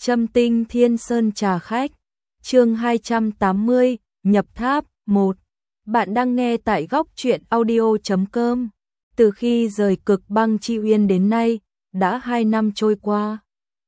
Châm Tinh Thiên Sơn Trà Khách, chương 280, Nhập Tháp 1. Bạn đang nghe tại góc truyện audio.com. Từ khi rời Cực Băng Chi Uyên đến nay, đã 2 năm trôi qua.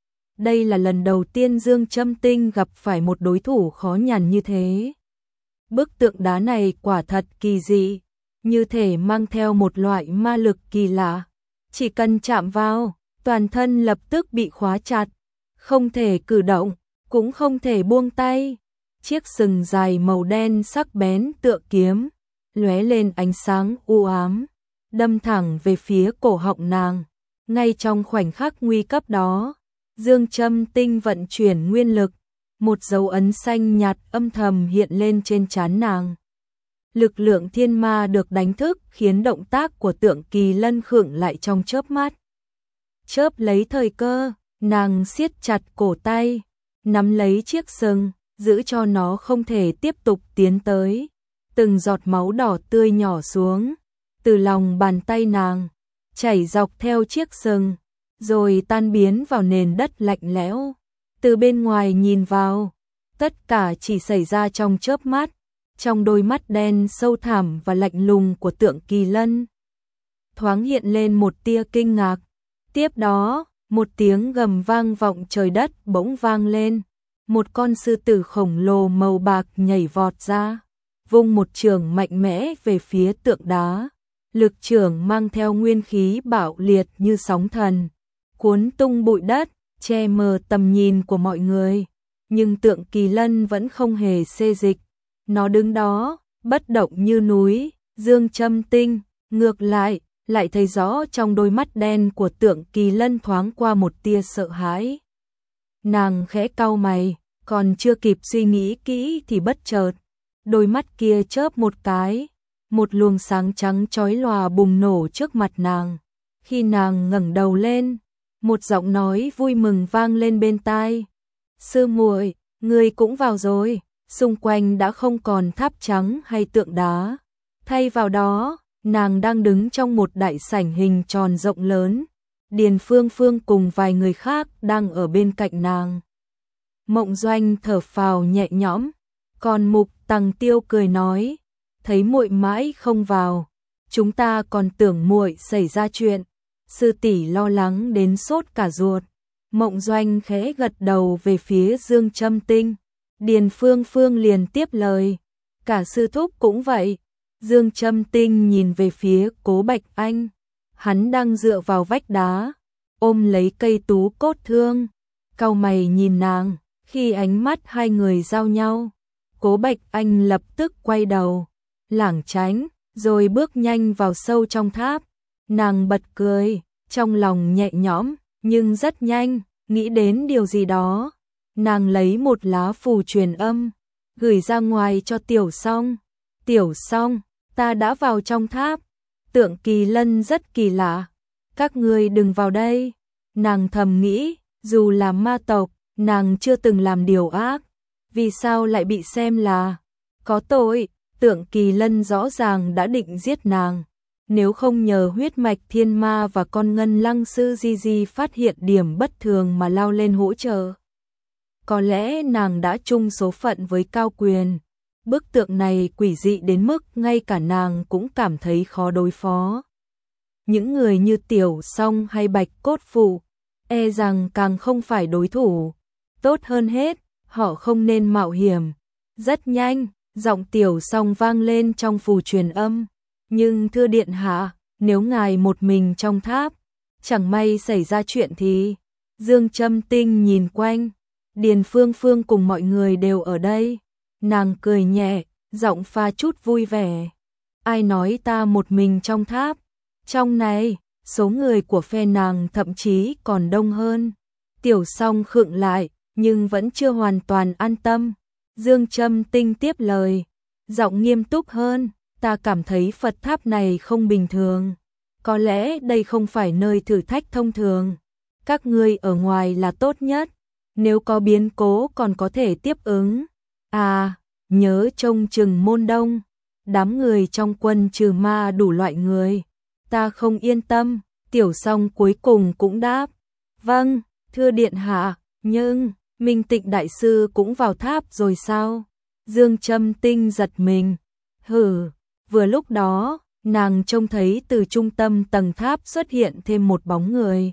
Đây là lần đầu tiên Dương Châm Tinh gặp phải một đối thủ khó nhằn như thế. Bức tượng đá này quả thật kỳ dị, như thể mang theo một loại ma lực kỳ lạ. Chỉ cần chạm vào, toàn thân lập tức bị khóa chặt, không thể cử động, cũng không thể buông tay. Chiếc sừng dài màu đen sắc bén tựa kiếm, lóe lên ánh sáng u ám, đâm thẳng về phía cổ họng nàng. Ngay trong khoảnh khắc nguy cấp đó, Dương Châm Tinh vận chuyển nguyên lực, một dấu ấn xanh nhạt âm thầm hiện lên trên trán nàng. Lực lượng thiên ma được đánh thức khiến động tác của Tượng Kỳ Lân khựng lại trong chớp mắt. Chớp lấy thời cơ, nàng siết chặt cổ tay, nắm lấy chiếc sừng, giữ cho nó không thể tiếp tục tiến tới. Từng giọt máu đỏ tươi nhỏ xuống, từ lòng bàn tay nàng, chảy dọc theo chiếc sừng, rồi tan biến vào nền đất lạnh lẽo. Từ bên ngoài nhìn vào, tất cả chỉ xảy ra trong chớp mắt. Trong đôi mắt đen sâu thẳm và lạnh lùng của Tượng Kỳ Lân thoáng hiện lên một tia kinh ngạc. Tiếp đó, một tiếng gầm vang vọng trời đất bỗng vang lên. Một con sư tử khổng lồ màu bạc nhảy vọt ra, vung một chưởng mạnh mẽ về phía tượng đá. Lực chưởng mang theo nguyên khí bạo liệt như sóng thần, cuốn tung bụi đất, che mờ tầm nhìn của mọi người. Nhưng Tượng Kỳ Lân vẫn không hề xê dịch. Nó đứng đó, bất động như núi. Dương Châm Tinh, ngược lại thấy rõ trong đôi mắt đen của Tượng Kỳ Lân thoáng qua một tia sợ hãi. Nàng khẽ cau mày, còn chưa kịp suy nghĩ kỹ thì bất chợt, đôi mắt kia chớp một cái, một luồng sáng trắng chói lòa bùng nổ trước mặt nàng. Khi nàng ngẩng đầu lên, một giọng nói vui mừng vang lên bên tai. Sư muội, ngươi cũng vào rồi. Xung quanh đã không còn tháp trắng hay tượng đá. Thay vào đó, nàng đang đứng trong một đại sảnh hình tròn rộng lớn. Điền Phương Phương cùng vài người khác đang ở bên cạnh nàng. Mộng Doanh thở phào nhẹ nhõm, còn Mục Tằng Tiêu cười nói, thấy muội mãi không vào, chúng ta còn tưởng muội xảy ra chuyện. Sư tỷ lo lắng đến sốt cả ruột. Mộng Doanh khẽ gật đầu về phía Dương Châm Tinh. Điền Phương Phương liền tiếp lời, cả sư thúc cũng vậy. Dương Châm Tinh nhìn về phía Cố Bạch Anh, hắn đang dựa vào vách đá, ôm lấy cây tú cốt thương, cau mày nhìn nàng. Khi ánh mắt hai người giao nhau, Cố Bạch Anh lập tức quay đầu, lảng tránh, rồi bước nhanh vào sâu trong tháp. Nàng bật cười, trong lòng nhẹ nhõm, nhưng rất nhanh, nghĩ đến điều gì đó. Nàng lấy một lá phù truyền âm, gửi ra ngoài cho Tiểu Song. Tiểu Song, ta đã vào trong tháp. Tượng Kỳ Lân rất kỳ lạ, các ngươi đừng vào đây. Nàng thầm nghĩ, dù là ma tộc, nàng chưa từng làm điều ác, vì sao lại bị xem là có tội. Tượng Kỳ Lân rõ ràng đã định giết nàng, nếu không nhờ huyết mạch thiên ma và con ngân lăng sư Di Di phát hiện điểm bất thường mà lao lên hỗ trợ, có lẽ nàng đã chung số phận với Cao Quyền. Bức tượng này quỷ dị đến mức ngay cả nàng cũng cảm thấy khó đối phó. Những người như Tiểu Song hay Bạch Cốt Phụ e rằng càng không phải đối thủ. Tốt hơn hết, họ không nên mạo hiểm. Rất nhanh, giọng Tiểu Song vang lên trong phù truyền âm. Nhưng thưa điện hạ, nếu ngài một mình trong tháp, chẳng may xảy ra chuyện thì... Dương Châm Tinh nhìn quanh, Điền Phương Phương cùng mọi người đều ở đây. Nàng cười nhẹ, giọng pha chút vui vẻ. Ai nói ta một mình trong tháp? Trong này, số người của phe nàng thậm chí còn đông hơn. Tiểu Song khựng lại, nhưng vẫn chưa hoàn toàn an tâm. Dương Châm Tinh tiếp lời, giọng nghiêm túc hơn. Ta cảm thấy Phật tháp này không bình thường. Có lẽ đây không phải nơi thử thách thông thường. Các ngươi ở ngoài là tốt nhất. Nếu có biến cố còn có thể tiếp ứng. À, nhớ trông chừng môn đông. Đám người trong quân trừ ma đủ loại người. Ta không yên tâm. Tiểu Song cuối cùng cũng đáp. Vâng, thưa điện hạ, nhưng Minh Tịnh đại sư cũng vào tháp rồi sao? Dương Châm Tinh giật mình. Hừ, vừa lúc đó, nàng trông thấy từ trung tâm tầng tháp xuất hiện thêm một bóng người.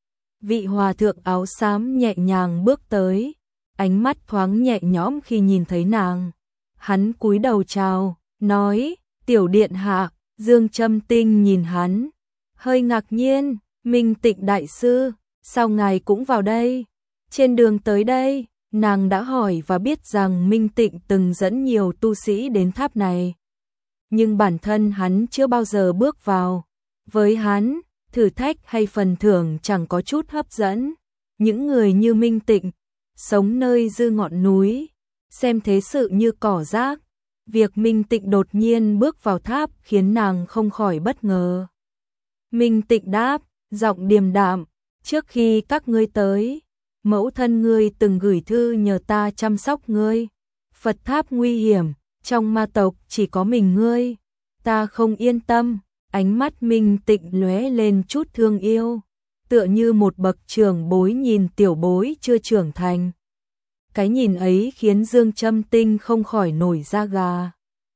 Vị hòa thượng áo xám nhẹ nhàng bước tới, ánh mắt thoáng nhẹ nhõm khi nhìn thấy nàng. Hắn cúi đầu chào, nói, tiểu điện hạ. Dương Châm Tinh nhìn hắn, hơi ngạc nhiên, Minh Tịnh đại sư, sao ngài cũng vào đây? Trên đường tới đây, nàng đã hỏi và biết rằng Minh Tịnh từng dẫn nhiều tu sĩ đến tháp này. Nhưng bản thân hắn chưa bao giờ bước vào. Với hắn, thử thách hay phần thưởng chẳng có chút hấp dẫn. Những người như Minh Tịnh, sống nơi dư ngọn núi, xem thế sự như cỏ rác. Việc Minh Tịnh đột nhiên bước vào tháp khiến nàng không khỏi bất ngờ. Minh Tịnh đáp, giọng điềm đạm, trước khi các ngươi tới, mẫu thân ngươi từng gửi thư nhờ ta chăm sóc ngươi. Phật tháp nguy hiểm, trong ma tộc chỉ có mình ngươi. Ta không yên tâm, ánh mắt Minh Tịnh lóe lên chút thương yêu, tựa như một bậc trưởng bối nhìn tiểu bối chưa trưởng thành. Cái nhìn ấy khiến Dương Châm Tinh không khỏi nổi da gà.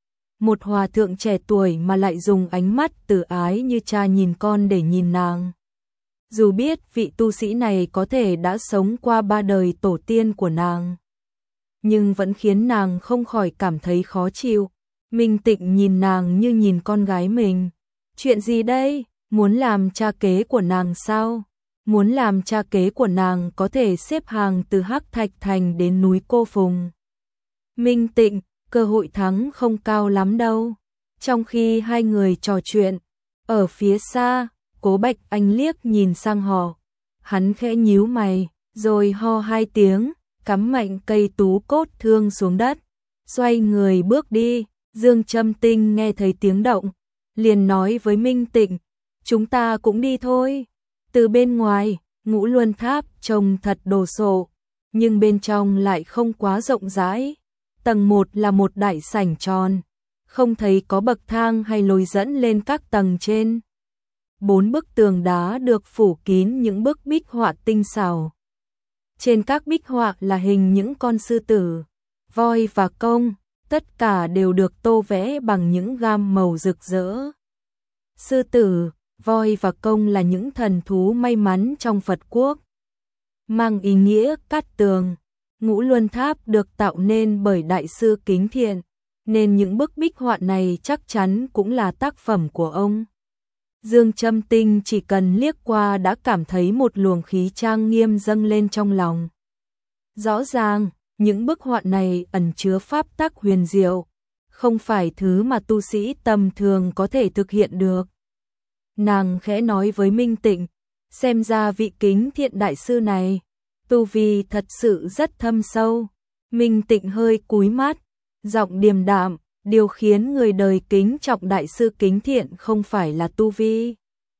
Một hòa thượng trẻ tuổi mà lại dùng ánh mắt từ ái như cha nhìn con để nhìn nàng. Dù biết vị tu sĩ này có thể đã sống qua 3 đời tổ tiên của nàng, nhưng vẫn khiến nàng không khỏi cảm thấy khó chịu. Minh Tịnh nhìn nàng như nhìn con gái mình. Chuyện gì đây? Muốn làm cha kế của nàng sao? Muốn làm cha kế của nàng có thể xếp hàng từ Hắc Thạch Thành đến núi Cô Phùng. Minh Tịnh, cơ hội thắng không cao lắm đâu. Trong khi hai người trò chuyện, ở phía xa, Cố Bạch Anh liếc nhìn sang họ. Hắn khẽ nhíu mày, rồi ho 2 tiếng, cắm mạnh cây tú cốt thương xuống đất, xoay người bước đi. Dương Châm Tinh nghe thấy tiếng động, liền nói với Minh Tịnh, chúng ta cũng đi thôi. Từ bên ngoài, Ngũ Luân Tháp trông thật đồ sộ, nhưng bên trong lại không quá rộng rãi. Tầng 1 là một đại sảnh tròn, không thấy có bậc thang hay lối dẫn lên các tầng trên. 4 bức tường đá được phủ kín những bức bích họa tinh xảo. Trên các bích họa là hình những con sư tử, voi và công, tất cả đều được tô vẽ bằng những gam màu rực rỡ. Sư tử, voi và công là những thần thú may mắn trong Phật quốc, mang ý nghĩa cát tường. Ngũ Luân Tháp được tạo nên bởi đại sư Kính Thiện, nên những bức bích họa này chắc chắn cũng là tác phẩm của ông. Dương Châm Tinh chỉ cần liếc qua đã cảm thấy một luồng khí trang nghiêm dâng lên trong lòng. Rõ ràng, những bức họa này ẩn chứa pháp tắc huyền diệu, không phải thứ mà tu sĩ tầm thường có thể thực hiện được. Nàng khẽ nói với Minh Tịnh, xem ra vị Kính Thiện đại sư này, tu vi thật sự rất thâm sâu. Minh Tịnh hơi cúi mắt, giọng điềm đạm, điều khiến người đời kính trọng đại sư Kính Thiện không phải là tu vi,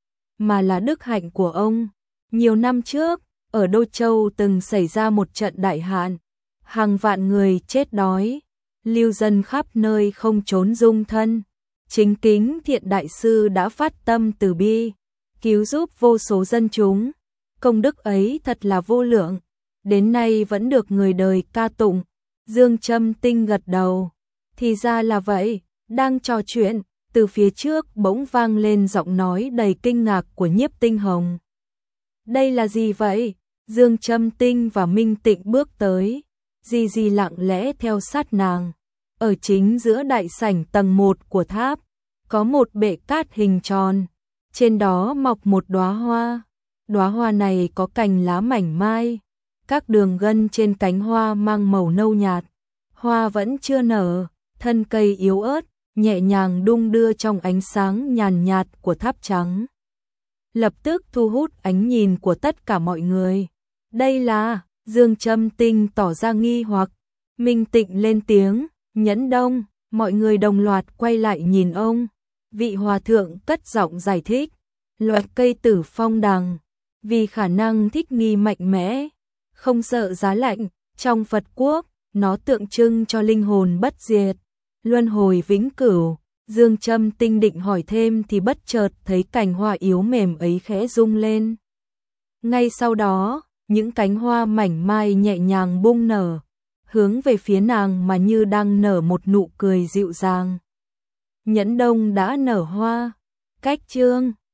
mà là đức hạnh của ông. Nhiều năm trước, ở Đô Châu từng xảy ra một trận đại hạn, hàng vạn người chết đói, lưu dân khắp nơi không trốn dung thân. Chính Kính Thiện đại sư đã phát tâm từ bi, cứu giúp vô số dân chúng. Công đức ấy thật là vô lượng, đến nay vẫn được người đời ca tụng. Dương Châm Tinh gật đầu, thì ra là vậy. Đang trò chuyện, từ phía trước bỗng vang lên giọng nói đầy kinh ngạc của Nhiếp Tinh Hồng. Đây là gì vậy? Dương Châm Tinh và Minh Tịnh bước tới, Di Di lặng lẽ theo sát nàng. Ở chính giữa đại sảnh tầng 1 của tháp, có một bệ cát hình tròn, trên đó mọc một đóa hoa. Đóa hoa này có cành lá mảnh mai, các đường gân trên cánh hoa mang màu nâu nhạt. Hoa vẫn chưa nở, thân cây yếu ớt, nhẹ nhàng đung đưa trong ánh sáng nhàn nhạt của tháp trắng. Lập tức thu hút ánh nhìn của tất cả mọi người. Đây là, Dương Châm Tinh tỏ ra nghi hoặc. Minh Tịnh lên tiếng, Nhẫn Đông, mọi người đồng loạt quay lại nhìn ông. Vị hòa thượng cất giọng giải thích, loài cây tử phong đằng, vì khả năng thích nghi mạnh mẽ, không sợ giá lạnh, trong Phật quốc, nó tượng trưng cho linh hồn bất diệt, luân hồi vĩnh cửu. Dương Châm Tinh định hỏi thêm thì bất chợt thấy cành hoa yếu mềm ấy khẽ rung lên. Ngay sau đó, những cánh hoa mảnh mai nhẹ nhàng bung nở, hướng về phía nàng mà như đang nở một nụ cười dịu dàng. Nhẫn đông đã nở hoa, cách chương